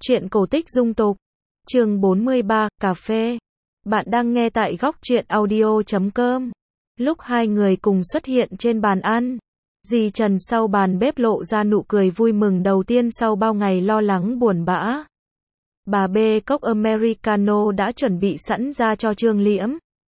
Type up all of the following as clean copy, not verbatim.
Truyện cổ tích dung tục. Chương 43, cà phê. Bạn đang nghe tại góc truyện audio.com. Lúc hai người cùng xuất hiện trên bàn ăn, dì Trần sau bàn bếp lộ ra nụ cười vui mừng đầu tiên sau bao ngày lo lắng buồn bã. Bà bê cốc Americano đã chuẩn bị sẵn ra cho Trương Liễm.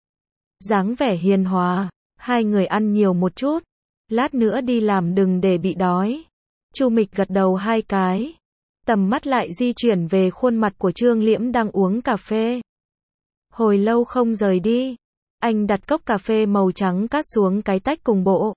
Dáng vẻ hiền hòa, hai người ăn nhiều một chút, lát nữa đi làm đừng để bị đói. Chu Mịch gật đầu hai cái. Tầm mắt lại di chuyển về khuôn mặt của Trương Liễm đang uống cà phê. Hồi lâu không rời đi, anh đặt cốc cà phê màu trắng cát xuống cái tách cùng bộ.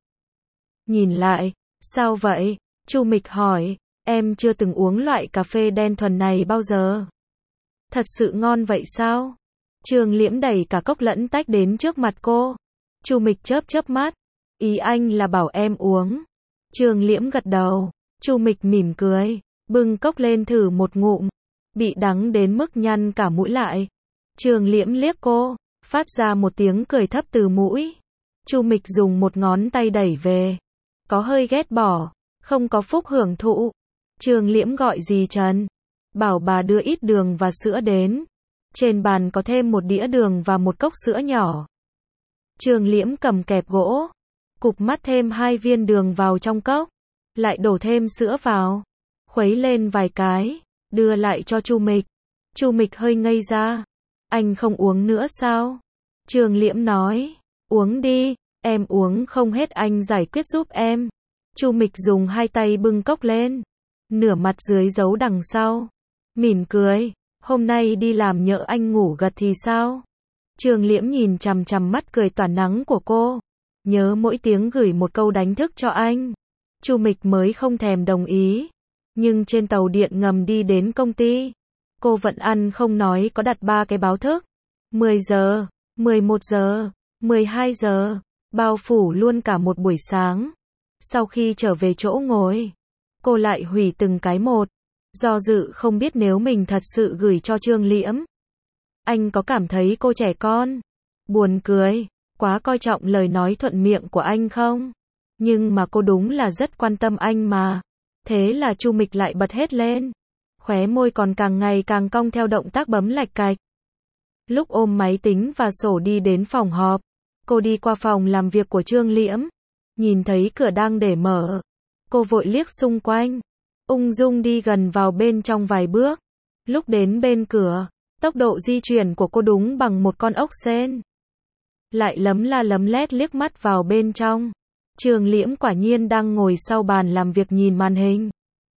Nhìn lại, sao vậy? Chu Mịch hỏi, em chưa từng uống loại cà phê đen thuần này bao giờ. Thật sự ngon vậy sao? Trương Liễm đẩy cả cốc lẫn tách đến trước mặt cô. Chu Mịch chớp mắt, ý anh là bảo em uống. Trương Liễm gật đầu, Chu Mịch mỉm cười, bưng cốc lên thử một ngụm, bị đắng đến mức nhăn cả mũi lại. Trương Liễm liếc cô, phát ra một tiếng cười thấp từ mũi. Chu Mịch dùng một ngón tay đẩy về, có hơi ghét bỏ, không có phúc hưởng thụ. Trương Liễm gọi dì Trần, bảo bà đưa ít đường và sữa đến. Trên bàn có thêm một đĩa đường và một cốc sữa nhỏ. Trương Liễm cầm kẹp gỗ, cụp mắt thêm 2 viên đường vào trong cốc, lại đổ thêm sữa vào, khuấy lên vài cái, đưa lại cho Chu Mịch. Chu Mịch hơi ngây ra. Anh không uống nữa sao? Trương Liễm nói, uống đi, em uống không hết anh giải quyết giúp em. Chu Mịch dùng 2 tay bưng cốc lên, nửa mặt dưới giấu đằng sau, mỉm cười, hôm nay đi làm nhỡ anh ngủ gật thì sao? Trương Liễm nhìn chằm chằm mắt cười tỏa nắng của cô, nhớ mỗi tiếng gửi một câu đánh thức cho anh. Chu Mịch mới không thèm đồng ý. Nhưng trên tàu điện ngầm đi đến công ty, cô vẫn ăn không nói có đặt 3 cái báo thức. 10 giờ, 11 giờ, 12 giờ, bao phủ luôn cả một buổi sáng. Sau khi trở về chỗ ngồi, cô lại hủy từng cái một, do dự không biết nếu mình thật sự gửi cho Trương Liễm. Anh có cảm thấy cô trẻ con, buồn cười, quá coi trọng lời nói thuận miệng của anh không? Nhưng mà cô đúng là rất quan tâm anh mà. Thế là Chu Mịch lại bật hết lên. Khóe môi còn càng ngày càng cong theo động tác bấm lạch cạch. Lúc ôm máy tính và sổ đi đến phòng họp, cô đi qua phòng làm việc của Trương Liễm. Nhìn thấy cửa đang để mở, cô vội liếc xung quanh, ung dung đi gần vào bên trong vài bước. Lúc đến bên cửa, tốc độ di chuyển của cô đúng bằng một con ốc sên. Lại lấm la lấm lét liếc mắt vào bên trong. Trương Liễm quả nhiên đang ngồi sau bàn làm việc nhìn màn hình.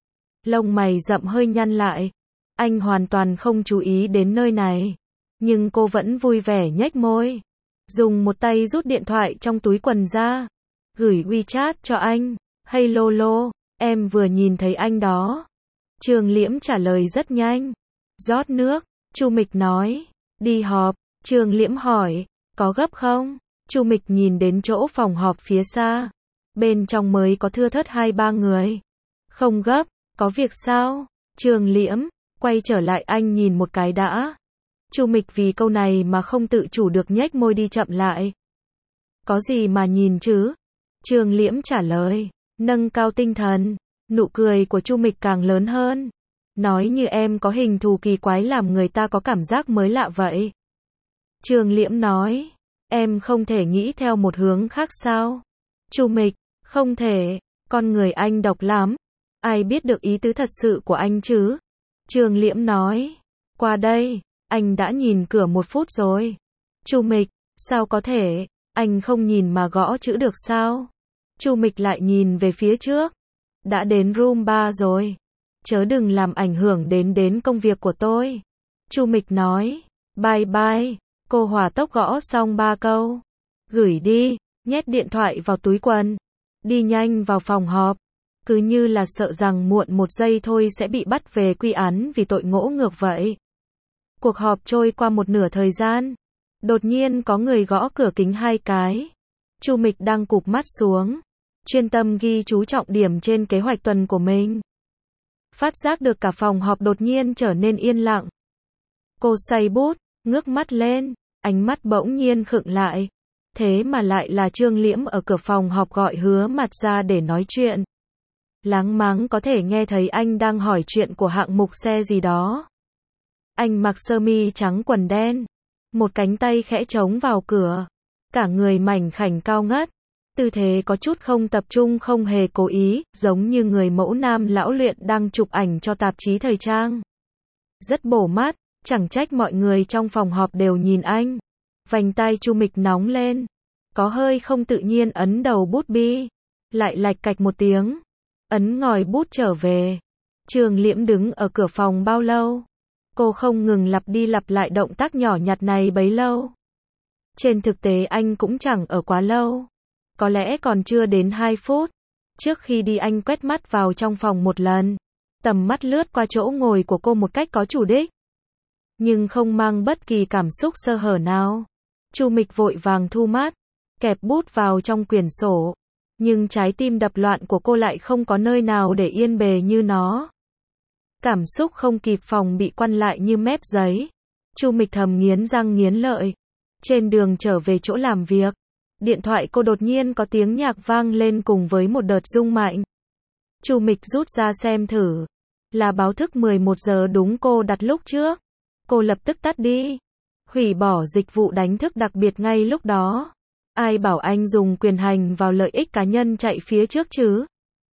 Lông mày rậm hơi nhăn lại. Anh hoàn toàn không chú ý đến nơi này. Nhưng cô vẫn vui vẻ nhếch môi. Dùng một tay rút điện thoại trong túi quần ra. Gửi WeChat cho anh. Hey Lolo, em vừa nhìn thấy anh đó. Trương Liễm trả lời rất nhanh. Rót nước, Chu Mịch nói. Đi họp, Trương Liễm hỏi. Có gấp không? Chu Mịch nhìn đến chỗ phòng họp phía xa. Bên trong mới có thưa thớt 2-3 người. Không gấp, có việc sao? Trương Liễm, quay trở lại anh nhìn một cái đã. Chu Mịch vì câu này mà không tự chủ được nhếch môi đi chậm lại. Có gì mà nhìn chứ? Trương Liễm trả lời, nâng cao tinh thần. Nụ cười của Chu Mịch càng lớn hơn. Nói như em có hình thù kỳ quái làm người ta có cảm giác mới lạ vậy. Trương Liễm nói, em không thể nghĩ theo một hướng khác sao? Chu Mịch, không thể, con người anh độc lắm. Ai biết được ý tứ thật sự của anh chứ? Trương Liễm nói, qua đây, anh đã nhìn cửa 1 phút rồi. Chu Mịch, sao có thể, anh không nhìn mà gõ chữ được sao? Chu Mịch lại nhìn về phía trước. Đã đến room 3 rồi. Chớ đừng làm ảnh hưởng đến công việc của tôi. Chu Mịch nói, bye bye. Cô hỏa tốc gõ xong 3 câu. Gửi đi, nhét điện thoại vào túi quần. Đi nhanh vào phòng họp. Cứ như là sợ rằng muộn 1 giây thôi sẽ bị bắt về quy án vì tội ngỗ ngược vậy. Cuộc họp trôi qua một nửa thời gian. Đột nhiên có người gõ cửa kính 2 cái. Chu Mịch đang cụp mắt xuống, chuyên tâm ghi chú trọng điểm trên kế hoạch tuần của mình. Phát giác được cả phòng họp đột nhiên trở nên yên lặng. Cô say bút, ngước mắt lên, ánh mắt bỗng nhiên khựng lại. Thế mà lại là Trương Liễm ở cửa phòng họp gọi Hứa Mặt ra để nói chuyện. Láng máng có thể nghe thấy anh đang hỏi chuyện của hạng mục xe gì đó. Anh mặc sơ mi trắng quần đen, một cánh tay khẽ chống vào cửa, cả người mảnh khảnh cao ngất, tư thế có chút không tập trung không hề cố ý, giống như người mẫu nam lão luyện đang chụp ảnh cho tạp chí thời trang. Rất bổ mắt, chẳng trách mọi người trong phòng họp đều nhìn anh. Vành tai Chu Mịch nóng lên, có hơi không tự nhiên ấn đầu bút bi, lại lạch cạch một tiếng, ấn ngòi bút trở về. Trường Liễm đứng ở cửa phòng bao lâu? Cô không ngừng lặp đi lặp lại động tác nhỏ nhặt này bấy lâu. Trên thực tế anh cũng chẳng ở quá lâu. Có lẽ còn chưa đến 2 phút. Trước khi đi anh quét mắt vào trong phòng một lần. Tầm mắt lướt qua chỗ ngồi của cô một cách có chủ đích, nhưng không mang bất kỳ cảm xúc sơ hở nào. Chu Mịch vội vàng thu mắt, kẹp bút vào trong quyển sổ. Nhưng trái tim đập loạn của cô lại không có nơi nào để yên bề như nó. Cảm xúc không kịp phòng bị quăn lại như mép giấy. Chu Mịch thầm nghiến răng nghiến lợi. Trên đường trở về chỗ làm việc, điện thoại cô đột nhiên có tiếng nhạc vang lên cùng với một đợt rung mạnh. Chu Mịch rút ra xem thử. Là báo thức 11 giờ đúng cô đặt lúc trước. Cô lập tức tắt đi. Hủy bỏ dịch vụ đánh thức đặc biệt ngay lúc đó. Ai bảo anh dùng quyền hành vào lợi ích cá nhân chạy phía trước chứ?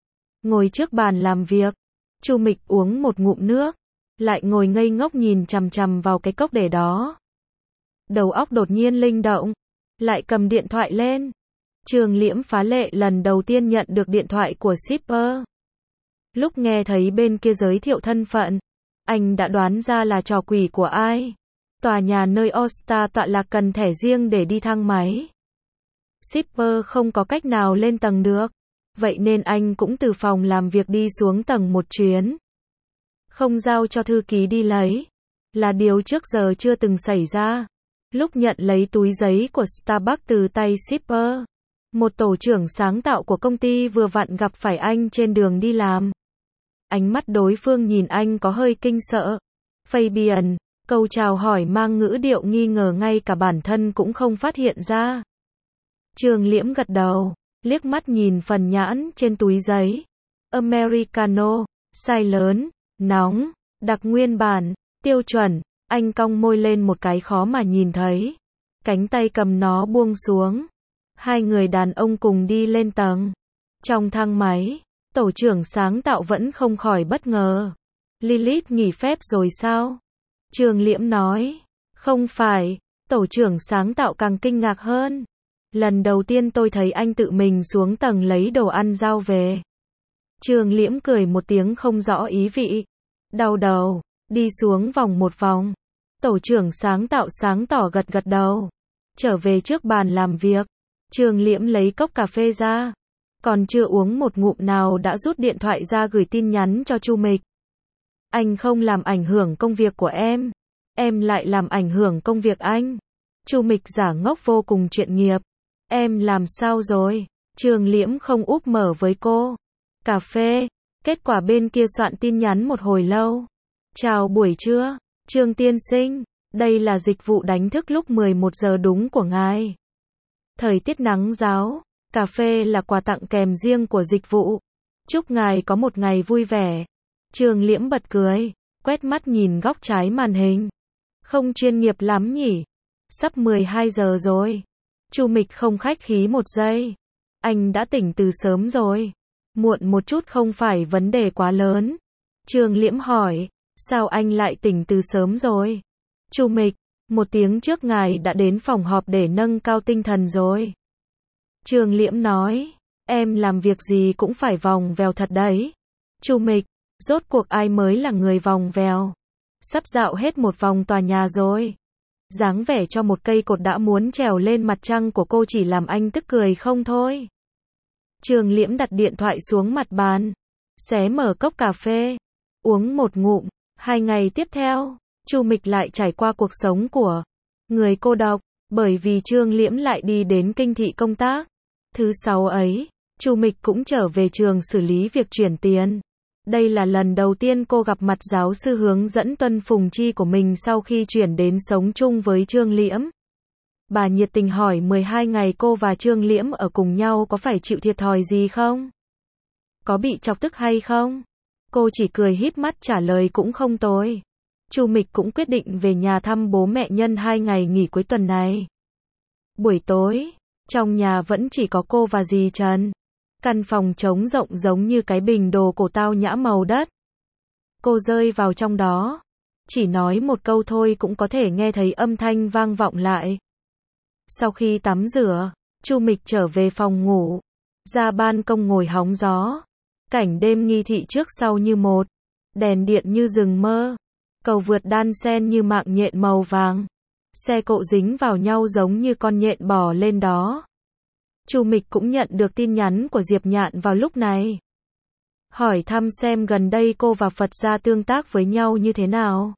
Ngồi trước bàn làm việc, Chu Mịch uống một ngụm nước, lại ngồi ngây ngốc nhìn chằm chằm vào cái cốc để đó. Đầu óc đột nhiên linh động, lại cầm điện thoại lên. Trường Liễm phá lệ lần đầu tiên nhận được điện thoại của shipper. Lúc nghe thấy bên kia giới thiệu thân phận, anh đã đoán ra là trò quỷ của ai. Tòa nhà nơi All-Star tọa lạc cần thẻ riêng để đi thang máy. Shipper không có cách nào lên tầng được, vậy nên anh cũng từ phòng làm việc đi xuống tầng một chuyến. Không giao cho thư ký đi lấy, là điều trước giờ chưa từng xảy ra. Lúc nhận lấy túi giấy của Starbucks từ tay shipper, một tổ trưởng sáng tạo của công ty vừa vặn gặp phải anh trên đường đi làm. Ánh mắt đối phương nhìn anh có hơi kinh sợ. Fabian, câu chào hỏi mang ngữ điệu nghi ngờ ngay cả bản thân cũng không phát hiện ra. Trường Liễm gật đầu, liếc mắt nhìn phần nhãn trên túi giấy. Americano, size lớn, nóng, đặc nguyên bản, tiêu chuẩn. Anh cong môi lên một cái khó mà nhìn thấy. Cánh tay cầm nó buông xuống. Hai người đàn ông cùng đi lên tầng. Trong thang máy, tổ trưởng sáng tạo vẫn không khỏi bất ngờ. Lilith nghỉ phép rồi sao? Trường Liễm nói. Không phải, tổ trưởng sáng tạo càng kinh ngạc hơn. Lần đầu tiên tôi thấy anh tự mình xuống tầng lấy đồ ăn giao về. Trường Liễm cười một tiếng không rõ ý vị. Đau đầu, đi xuống vòng một vòng. Tổ trưởng sáng tỏ gật gật đầu. Trở về trước bàn làm việc. Trường Liễm lấy cốc cà phê ra. Còn chưa uống một ngụm nào đã rút điện thoại ra gửi tin nhắn cho Chu Mịch. Anh không làm ảnh hưởng công việc của em lại làm ảnh hưởng công việc anh. Chu Mịch giả ngốc vô cùng chuyên nghiệp. Em làm sao rồi? Trường Liễm không úp mở với cô. Cà phê. Kết quả bên kia soạn tin nhắn một hồi lâu. Chào buổi trưa, Trương tiên sinh. Đây là dịch vụ đánh thức lúc 11 giờ đúng của ngài. Thời tiết nắng ráo, cà phê là quà tặng kèm riêng của dịch vụ. Chúc ngài có một ngày vui vẻ. Trường Liễm bật cười, quét mắt nhìn góc trái màn hình. Không chuyên nghiệp lắm nhỉ? Sắp 12 giờ rồi. Chu Mịch không khách khí một giây. Anh đã tỉnh từ sớm rồi. Muộn một chút không phải vấn đề quá lớn. Trường Liễm hỏi, sao anh lại tỉnh từ sớm rồi? Chu Mịch, 1 tiếng trước ngài đã đến phòng họp để nâng cao tinh thần rồi. Trường Liễm nói, em làm việc gì cũng phải vòng vèo thật đấy. Chu Mịch, rốt cuộc ai mới là người vòng vèo? Sắp dạo hết một vòng tòa nhà rồi. Dáng vẻ cho một cây cột đã muốn trèo lên mặt trăng của cô chỉ làm anh tức cười không thôi. Trường Liễm đặt điện thoại xuống mặt bàn, xé mở cốc cà phê, uống một ngụm. 2 ngày tiếp theo, Chu Mịch lại trải qua cuộc sống của người cô độc, bởi vì Trường Liễm lại đi đến kinh thị công tác. Thứ 6 ấy, Chu Mịch cũng trở về trường xử lý việc chuyển tiền. Đây là lần đầu tiên cô gặp mặt giáo sư hướng dẫn Tuân Phùng Chi của mình sau khi chuyển đến sống chung với Trường Liễm. Bà nhiệt tình hỏi 12 ngày cô và Trường Liễm ở cùng nhau có phải chịu thiệt thòi gì không? có bị chọc tức hay không? Cô chỉ cười híp mắt trả lời cũng không tồi. Chu Mịch cũng quyết định về nhà thăm bố mẹ nhân 2 ngày nghỉ cuối tuần này. Buổi tối, trong nhà vẫn chỉ có cô và dì Trần. Căn phòng trống rộng giống như cái bình đồ cổ tao nhã màu đất. Cô rơi vào trong đó. Chỉ nói một câu thôi cũng có thể nghe thấy âm thanh vang vọng lại. Sau khi tắm rửa, Chu Mịch trở về phòng ngủ. Ra ban công ngồi hóng gió. Cảnh đêm nghi thị trước sau như một. Đèn điện như rừng mơ. Cầu vượt đan xen như mạng nhện màu vàng. Xe cộ dính vào nhau giống như con nhện bò lên đó. Chu Mịch cũng nhận được tin nhắn của Diệp Nhạn vào lúc này. Hỏi thăm xem gần đây cô và Phật gia tương tác với nhau như thế nào.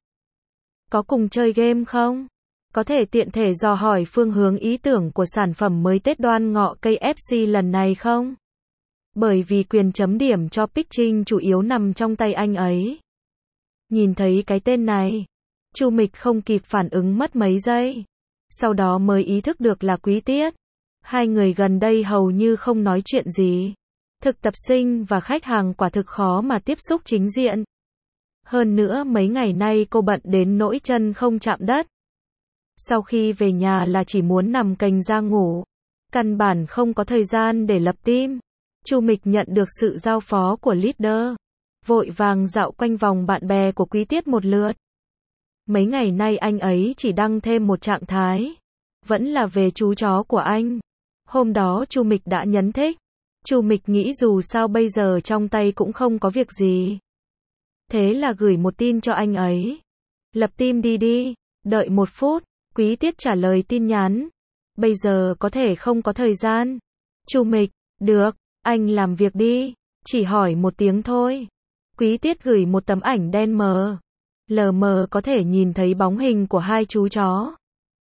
Có cùng chơi game không? Có thể tiện thể dò hỏi phương hướng ý tưởng của sản phẩm mới Tết Đoan Ngọ KFC lần này không? Bởi vì quyền chấm điểm cho pitching chủ yếu nằm trong tay anh ấy. Nhìn thấy cái tên này, Chu Mịch không kịp phản ứng mất mấy giây. Sau đó mới ý thức được là Quý Tiết. Hai người gần đây hầu như không nói chuyện gì. Thực tập sinh và khách hàng quả thực khó mà tiếp xúc chính diện. Hơn nữa mấy ngày nay cô bận đến nỗi chân không chạm đất. Sau khi về nhà là chỉ muốn nằm cành ra ngủ. Căn bản không có thời gian để lập team. Chu Mịch nhận được sự giao phó của leader. Vội vàng dạo quanh vòng bạn bè của Quý Tiết một lượt. Mấy ngày nay anh ấy chỉ đăng thêm một trạng thái. Vẫn là về chú chó của anh. Hôm đó Chu Mịch đã nhấn thích. Chu Mịch nghĩ dù sao bây giờ trong tay cũng không có việc gì. Thế là gửi một tin cho anh ấy. Lập team đi. Đợi 1 phút. Quý Tiết trả lời tin nhắn. Bây giờ có thể không có thời gian. Chu Mịch, được, anh làm việc đi. Chỉ hỏi một tiếng thôi. Quý Tiết gửi một tấm ảnh đen mờ. Lờ mờ có thể nhìn thấy bóng hình của hai chú chó.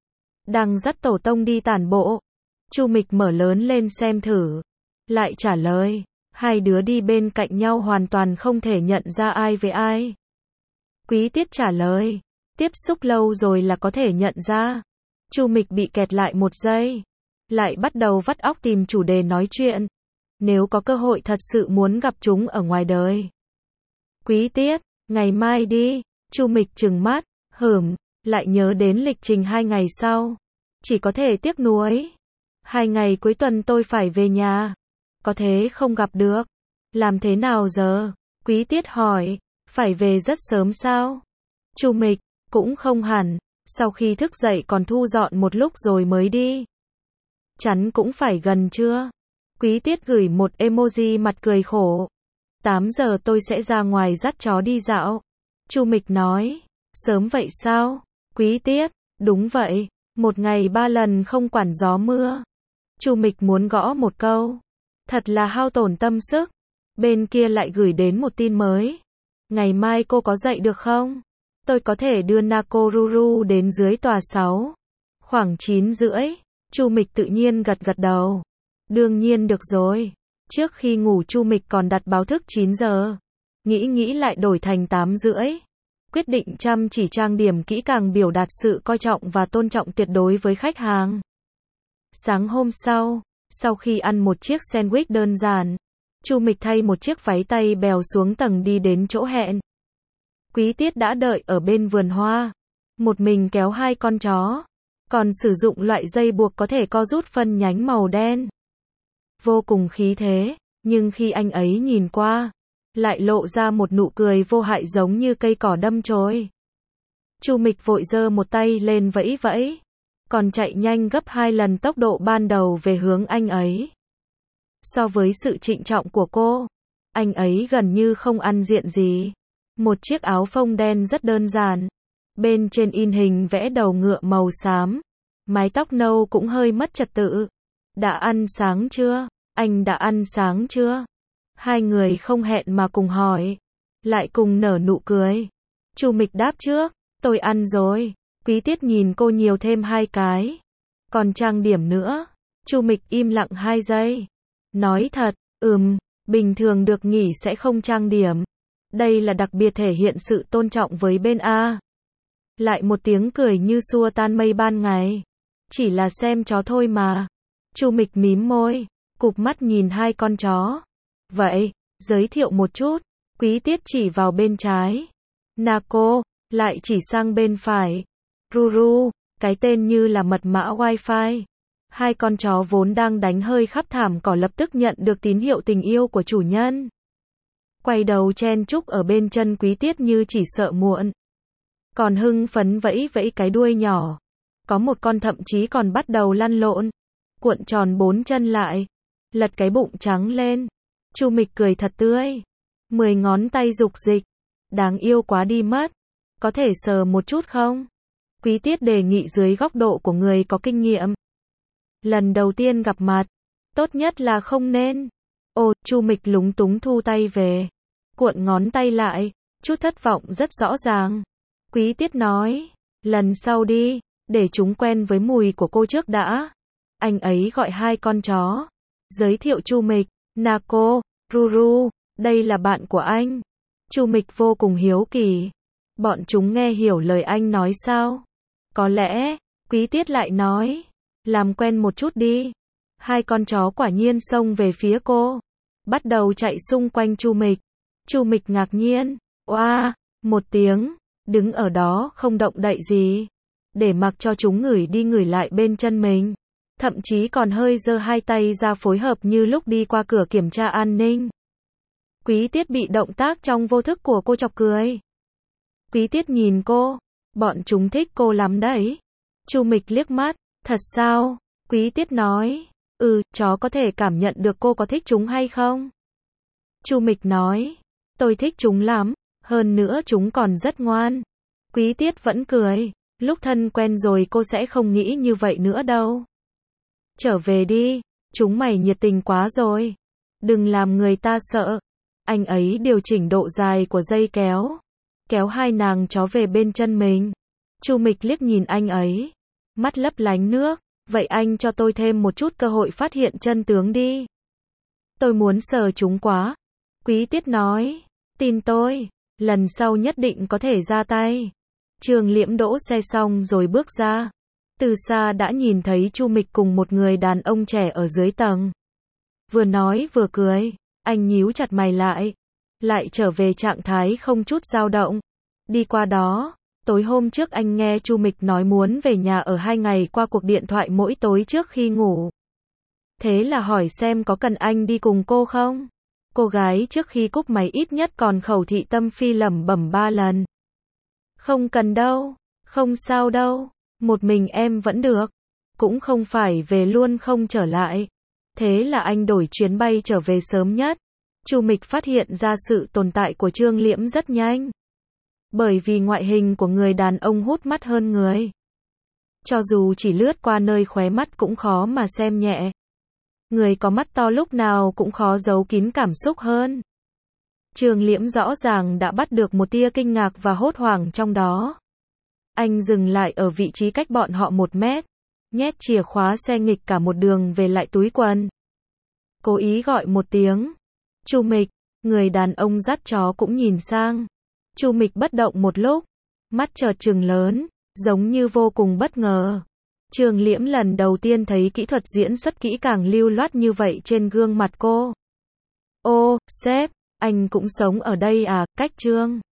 Đang dắt tổ tông đi tản bộ. Chu Mịch mở lớn lên xem thử. Lại trả lời. Hai đứa đi bên cạnh nhau hoàn toàn không thể nhận ra ai với ai. Quý Tiết trả lời. Tiếp xúc lâu rồi là có thể nhận ra. Chu Mịch bị kẹt lại 1 giây. Lại bắt đầu vắt óc tìm chủ đề nói chuyện. Nếu có cơ hội thật sự muốn gặp chúng ở ngoài đời. Quý Tiết, ngày mai đi. Chu Mịch trừng mắt. Lại nhớ đến lịch trình 2 ngày sau. Chỉ có thể tiếc nuối. 2 ngày cuối tuần tôi phải về nhà. Có thế không gặp được. Làm thế nào giờ? Quý Tiết hỏi. Phải về rất sớm sao? Chu Mịch, cũng không hẳn. Sau khi thức dậy còn thu dọn một lúc rồi mới đi. Chắn cũng phải gần trưa. Quý Tiết gửi một emoji mặt cười khổ. 8 giờ tôi sẽ ra ngoài dắt chó đi dạo. Chu Mịch nói. Sớm vậy sao? Quý Tiết, đúng vậy. 1 ngày 3 lần không quản gió mưa. Chu Mịch muốn gõ một câu. Thật là hao tổn tâm sức. Bên kia lại gửi đến một tin mới. Ngày mai cô có dậy được không? Tôi có thể đưa Nakoruru đến dưới tòa 6. Khoảng 9 rưỡi. Chu Mịch tự nhiên gật đầu. Đương nhiên được rồi. Trước khi ngủ Chu Mịch còn đặt báo thức 9 giờ. Nghĩ lại đổi thành 8 rưỡi. Quyết định chăm chỉ trang điểm kỹ càng biểu đạt sự coi trọng và tôn trọng tuyệt đối với khách hàng. Sáng hôm sau khi ăn một chiếc sandwich đơn giản, Chu Mịch thay một chiếc váy tay bèo xuống tầng đi đến chỗ hẹn. Quý Tiết đã đợi ở bên vườn hoa. Một mình kéo 2 con chó. Còn sử dụng loại dây buộc có thể co rút phân nhánh màu đen. Vô cùng khí thế, nhưng khi anh ấy nhìn qua, lại lộ ra một nụ cười vô hại giống như cây cỏ đâm chồi. Chu Mịch vội giơ một tay lên vẫy, còn chạy nhanh gấp 2 lần tốc độ ban đầu về hướng anh ấy. So với sự trịnh trọng của cô, anh ấy gần như không ăn diện gì. Một chiếc áo phông đen rất đơn giản. Bên trên in hình vẽ đầu ngựa màu xám. Mái tóc nâu cũng hơi mất trật tự. Đã ăn sáng chưa? Anh đã ăn sáng chưa? Hai người không hẹn mà cùng hỏi. Lại cùng nở nụ cười. Chu Mịch đáp trước. Tôi ăn rồi. Quý Tiết nhìn cô nhiều thêm 2 cái. Còn trang điểm nữa. Chu Mịch im lặng 2 giây. Nói thật, bình thường được nghỉ sẽ không trang điểm. Đây là đặc biệt thể hiện sự tôn trọng với bên A. Lại một tiếng cười như xua tan mây ban ngày. Chỉ là xem chó thôi mà. Chu Mịch mím môi, cụp mắt nhìn 2 con chó. Vậy, Giới thiệu một chút. Quý Tiết chỉ vào bên trái. Naco, lại chỉ sang bên phải. Ruru, cái tên như là mật mã wifi. Hai con chó vốn đang đánh hơi khắp thảm cỏ lập tức nhận được tín hiệu tình yêu của chủ nhân. Quay đầu chen chúc ở bên chân Quý Tiết như chỉ sợ muộn. Còn hưng phấn vẫy vẫy cái đuôi nhỏ. Có một con thậm chí còn bắt đầu lăn lộn. Cuộn tròn bốn chân lại. Lật cái bụng trắng lên. Chu Mịch cười thật tươi. 10 ngón tay dục dịch. Đáng yêu quá đi mất. Có thể sờ một chút không? Quý Tiết đề nghị dưới góc độ của người có kinh nghiệm. Lần đầu tiên gặp mặt. Tốt nhất là không nên. Ồ, Chu Mịch lúng túng thu tay về. Cuộn ngón tay lại. Chút thất vọng rất rõ ràng. Quý Tiết nói. Lần sau đi. Để chúng quen với mùi của cô trước đã. Anh ấy gọi hai con chó. Giới thiệu Chu Mịch. Naco, Ruru, đây là bạn của anh. Chu Mịch vô cùng hiếu kỳ. Bọn chúng nghe hiểu lời anh nói sao? Có lẽ, Quý Tiết lại nói. Làm quen một chút đi. Hai con chó quả nhiên xông về phía cô. Bắt đầu chạy xung quanh Chu Mịch. Chu Mịch ngạc nhiên. Oa, một tiếng. Đứng ở đó không động đậy gì. Để mặc cho chúng ngửi đi ngửi lại bên chân mình. Thậm chí còn hơi giơ hai tay ra phối hợp như lúc đi qua cửa kiểm tra an ninh. Quý Tiết bị động tác trong vô thức của cô chọc cười. Quý Tiết nhìn cô. Bọn chúng thích cô lắm đấy. Chu Mịch liếc mắt. Thật sao? Quý Tiết nói. Chó có thể cảm nhận được cô có thích chúng hay không? Chu Mịch nói. Tôi thích chúng lắm. Hơn nữa chúng còn rất ngoan. Quý Tiết vẫn cười. Lúc thân quen rồi cô sẽ không nghĩ như vậy nữa đâu. Trở về đi. Chúng mày nhiệt tình quá rồi. Đừng làm người ta sợ. Anh ấy điều chỉnh độ dài của dây kéo. Kéo hai nàng chó về bên chân mình. Chu Mịch liếc nhìn anh ấy. Mắt lấp lánh nước. Vậy anh cho tôi thêm một chút cơ hội phát hiện chân tướng đi. Tôi muốn sờ chúng quá. Quý Tiết nói. Tin tôi. Lần sau nhất định có thể ra tay. Trường Liễm đỗ xe xong rồi bước ra. Từ xa đã nhìn thấy Chu Mịch cùng một người đàn ông trẻ ở dưới tầng. Vừa nói vừa cười. Anh nhíu chặt mày lại. Lại trở về trạng thái không chút dao động. Đi qua đó. Tối hôm trước anh nghe Chu Mịch nói muốn về nhà ở 2 ngày qua cuộc điện thoại mỗi tối trước khi ngủ. Thế là hỏi xem có cần anh đi cùng cô không? Cô gái trước khi cúp máy ít nhất còn khẩu thị tâm phi lẩm bẩm 3 lần. Không cần đâu. Không sao đâu. Một mình em vẫn được. Cũng không phải về luôn không trở lại. Thế là anh đổi chuyến bay trở về sớm nhất. Chu Mịch phát hiện ra sự tồn tại của Trương Liễm rất nhanh. Bởi vì ngoại hình của người đàn ông hút mắt hơn người. Cho dù chỉ lướt qua nơi khóe mắt cũng khó mà xem nhẹ. Người có mắt to lúc nào cũng khó giấu kín cảm xúc hơn. Trương Liễm rõ ràng đã bắt được một tia kinh ngạc và hốt hoảng trong đó. Anh dừng lại ở vị trí cách bọn họ 1 mét. Nhét chìa khóa xe nghịch cả một đường về lại túi quần. Cố ý gọi một tiếng. Chu Mịch, người đàn ông dắt chó cũng nhìn sang. Chu Mịch bất động một lúc. Mắt chợt trừng lớn, giống như vô cùng bất ngờ. Trường Liễm lần đầu tiên thấy kỹ thuật diễn xuất kỹ càng lưu loát như vậy trên gương mặt cô. Ô, sếp, anh cũng sống ở đây à, cách Trương.